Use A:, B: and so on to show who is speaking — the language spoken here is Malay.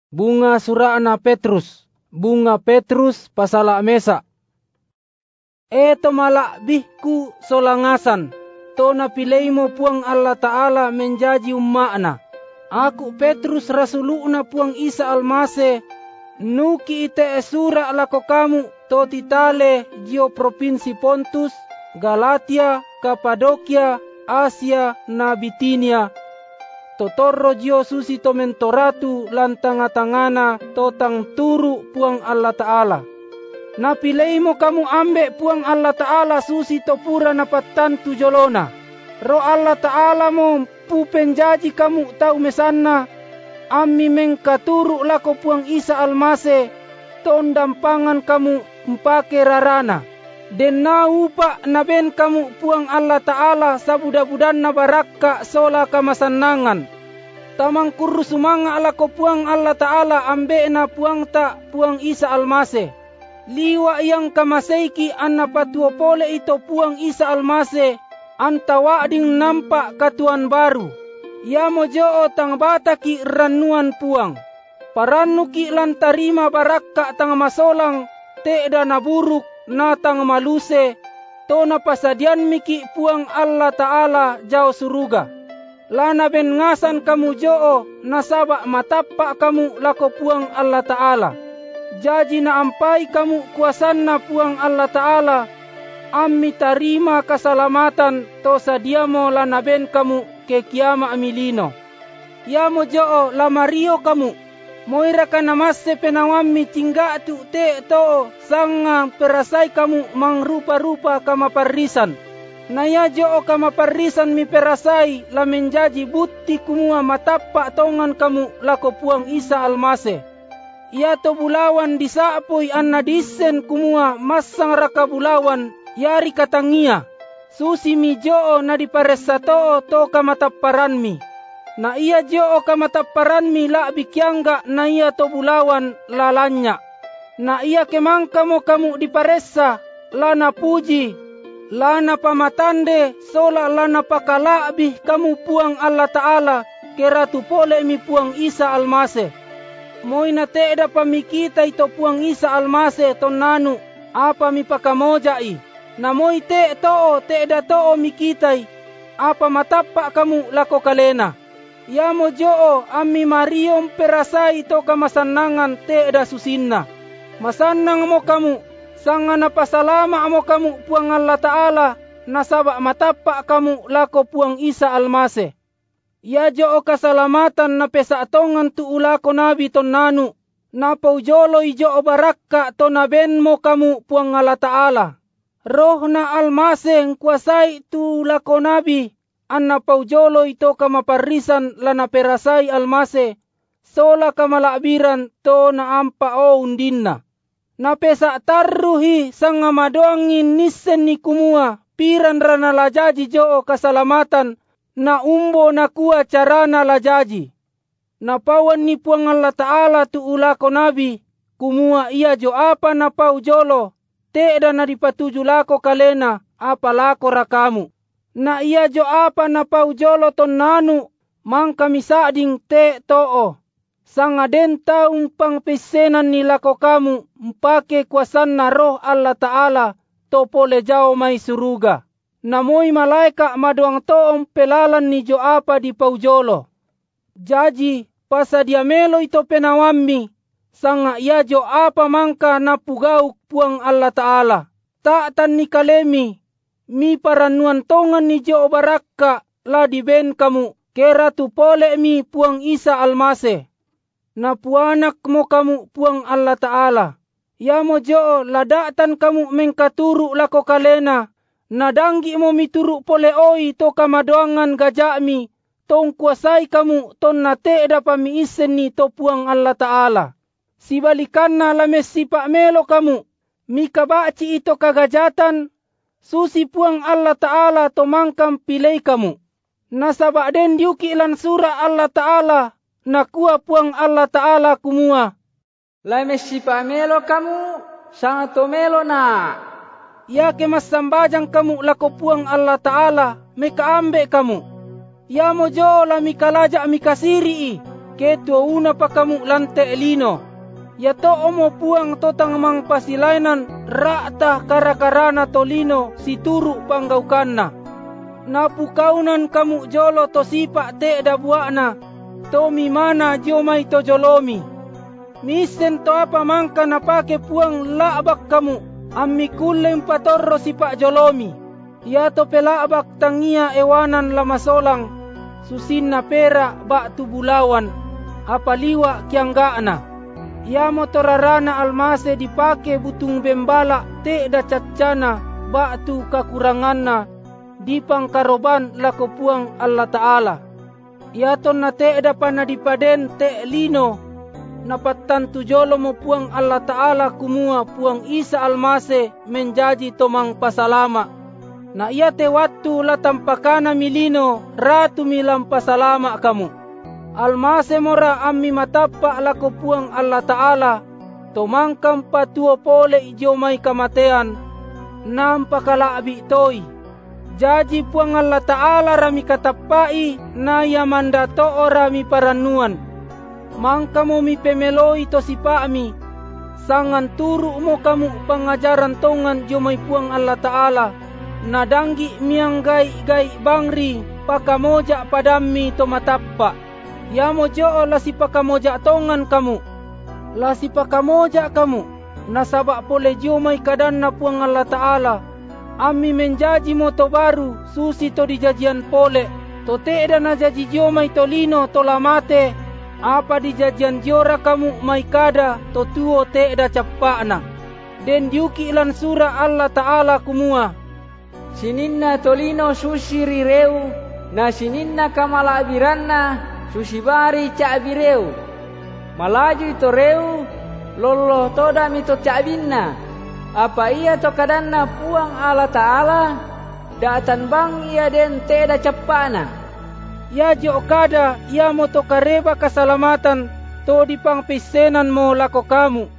A: Bunga surana Petrus, bunga Petrus pasala mesa. Eto malak bihku solangasan, to napilay mo puang Allah Ta'ala menjadi umakna. Aku Petrus rasuluna puang Isa Almase, nuki ite esura lako kamu to titale jio provinsi Pontus, Galatia, Kapadokia, Asia, na Bitinia. Totorro jio susi to mentoratu lantanga-tangana totang turu puang Allah Ta'ala. Napilay mo kamu ambe puang Allah Ta'ala susi to pura napatan tujolona. Ro Allah Ta'ala mo pupenjaji kamu tau mesanna. Ami mengkaturu lako puang Isa Almase tondampangan kamu mpake rarana. Den na upa na ben kamu puang Allah Ta'ala sabuda-budan na barakka sola kamasanangan. Tamang kuru sumanga alako puang Allah Ta'ala ambe na puang ta puang Isa Almase. Liwa yang kamaseiki anna patuo pole ito puang Isa Almase antawa ding nampak katuan baru. Yamo joo tang bataki ranuan puang. Paranuki lantarima barakka tang masolang te da naburuk natang maluse to napasadian miki puang Allah Ta'ala jauh suruga. Lana ben ngasan kamu joo nasaba matapa kamu lako puang Allah Ta'ala. Jaji na ampai kamu kuasanna puang Allah Ta'ala. Ammi tarima keselamatan to sadiamo lana ben kamu ke kiama amilino. Yamo joo lamario kamu. Moira ka namasse penawami tingga tu te to sanga perasai kamu mangrupa-rupa kamaparisan. Naya joo kamaparisan mi perasai la menjaji buti kumua matapa tongan kamu lako puang Isa Almase. Ia to bulawan disapoi anna disen kumua masang raka bulawan yari katangia. Susi mi joo na diparesa to kamataparan mi. Na iya joo kamataparan mi la bikyangga na iya to bulawan lalanya. Na iya kemangka mo kamu diparesa lana puji, lana pamatande sola lana pakalabih kamu puang Allah Ta'ala keratu pole mi puang Isa Almase. Moy na teeda pamikita ito puang Isa Almase tonanu apa mi pakamojai. Na moy teeda too mikitai apa matapa kamu lako kalena. Yamo joo ami mariom perasai to kamasanangan teeda susinna. Masanang mo kamu, sanga napasalama mo kamu puang Allah Ta'ala, nasaba matapa kamu lako puang Isa Almase. Ya joo kasalamatan na pesatongan tu ulako nabi ton nanu, napaujolo joo barakka to naben mo kamu puang Allah Ta'ala. Roh na Almase kuasai tu ulako nabi, anna paujolo ito kamaparisan lana perasai Almase, sola kamalabiran to na ampa o undinna. Na pesa tarruhi sanga madoangin nissen ni kumua, piran rana lajaji joo kasalamatan, na umbo na kuwa carana lajaji. Na pawan ni puang Allah Ta'ala tu ulako nabi, kumua iya jo apa na paujolo, teeda na dipatuju lako kalena, apa lako rakamu. Na iya jo apa na paujolo ton nanu, mang kami sading te too. Sanga den taung pangpesenan ni lako kamu, mpake kuasan na roh Allah Ta'ala, to pole jao may suruga. Namoy malaika maduang toong pelalan ni jo apa di paujolo. Jaji, pasadiamelo ito penawami, sanga iya jo apa mangka na pugauk puang Allah Ta'ala. Taatan ni kalemi, mi paranuan tongan ni jo barakka la diben kamu kera tu pole mi puang Isa Almase. Na puanak mo kamu puang Allah Ta'ala. Yamo jo ladatan kamu mengkaturu lako kalena. Nadanggi mo mituru pole oi to kamadoangan gajami. Tong kuasai kamu ton na teeda pamiisen ni to puang Allah Ta'ala. Sibalikan na lames sipak melo kamu. Mikabaci ito kagajatan. Susi puang Allah Ta'ala to mangkam pilay kamu. Nasaba den diuki lan surah Allah Ta'ala. Nakuha puang Allah Ta'ala kumua.
B: Lames sipa melo kamu, sangat to melo na.
A: Ya kemasambajang kamu lako puang Allah Ta'ala, mekaambe kamu. Ya mojo la mikalaja mikasiri, ketua una pa kamu lante lino. Ya to omo puang totang mang pasilainan rakta kara-karana tolino situru panggaukanna. Napukaunan kamu jolo to sipa te da buakna, to mimana jomai to jolomi. Misen to apa mangka napake puang labak kamu, ammi kulleng patorro sipa jolomi. Ya to pelabak tangia ewanan lamasolang, susinna pera bak tubulawan, apaliwa kianggana. Ya motorarana almase dipake butung bembala te da caccana batu kakuranganna dipang karoban lako puang Allah Ta'ala. Ya ton na te da pana dipaden te lino napatan tujolo mo puang Allah Ta'ala kumua puang Isa almase menjaji tomang pasalama. Na iya te wattu latampakana milino ratu milam pasalama kamu. Almase mora ammi matapa lako puang Allah Ta'ala, tomangkam patuo pole ijomai kamatean, nampakalabi toy. Jaji puang Allah Ta'ala rami katapai, na yamanda to rami paranuan. Mangka mo mi pemeloi to sipami, sangan turu mo kamu pangajaran tongan jomai puang Allah Ta'ala, nadanggi miang gai bangri pakamoja padami to matapa. Ya mojo lasi pakamoja tongan kamu, lasi pakamoja kamu, nasabak pole jomai kadanna puang Allah Ta'ala. Ami menjaji moto baru, susi to dijajian pole, to teeda na jaji jomai tolino to lamate, apa dijajian jora kamu mai kada, to tuo teeda capakna. Den yuki lan sura Allah Ta'ala kumua.
B: Sininna tolino susi rireu, na sininna kamala abiranna, susibari ca'bireu. Malaju ito reu, lolo toda mito ca'binna. Apa ia to kadanna puang Allah Ta'ala, datan bang ia den teda capana.
A: Ya jo kada, ia moto kareba keselamatan, to dipang pisenan mo lako kamu.